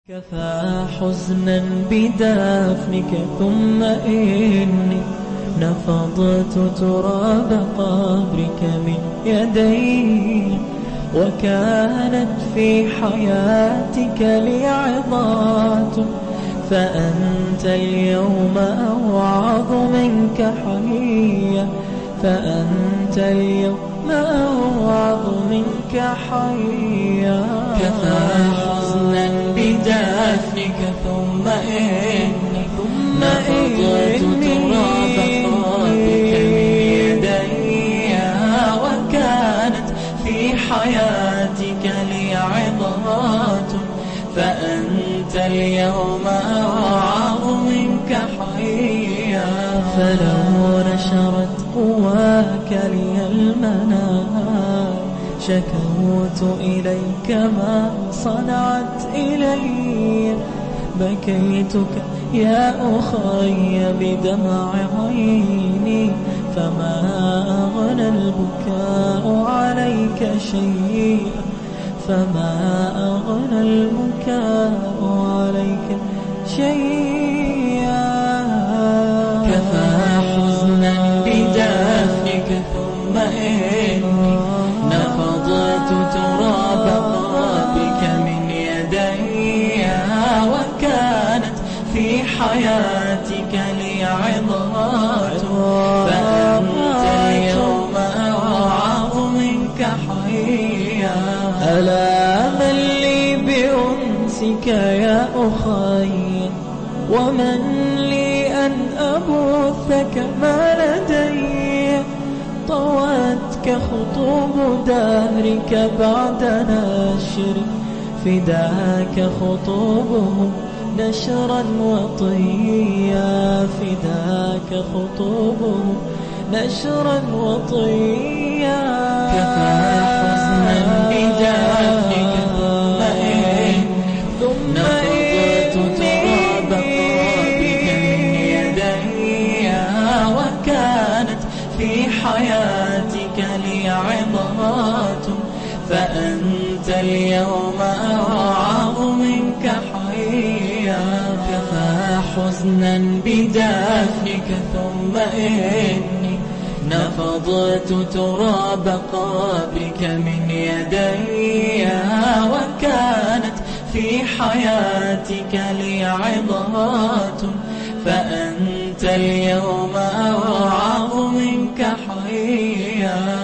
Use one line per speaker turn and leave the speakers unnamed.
كفى حزنا بدفنك ثم إني نفضت تراب قبرك من يدي، وكانت في حياتك لي عظات، فأنت اليوم أوعظ منك حيا، فأنت اليوم أوعظ منك حيا.
كفى حزنا بدفنك ثم إني نفضت تراب قبرك من يدي، وكانت في حياتك لي عظات، فأنت اليوم أوعظ منك حيا.
فلو نشرت قواك لي المنام، شكوت إليك ما صنعت إلي، بكيتك يا أخي بدمع عيني، فما أغنى البكاء عليك شيئا، فما أغنى البكاء عليك شيئا.
كفى حزنا بدفنك ثم إني نفضت تراب قبرك من يدي، وكانت في حياتك لي عظات، فأنت اليوم أوعظ منك حيا.
ألا من لي بأنسك يا أخي، ومن لي أن أبثك ما لدي، طوتك خطوب دهرك بعد نشر، فداك خطوبه نشرا وطيا، فداك خطوبه نشرا وطيا.
كفى حزنا بدفنك ثم نفضت تراب قبرك من يدي، وكانت في حياتك لي عظات، فأنت اليوم أوعظ منك حيا. كفى حزنا بدفنك ثم إني نفضت تراب قبرك من يدي، وكانت في حياتك لي عظات، فأنت اليوم أوعظ منك حيا.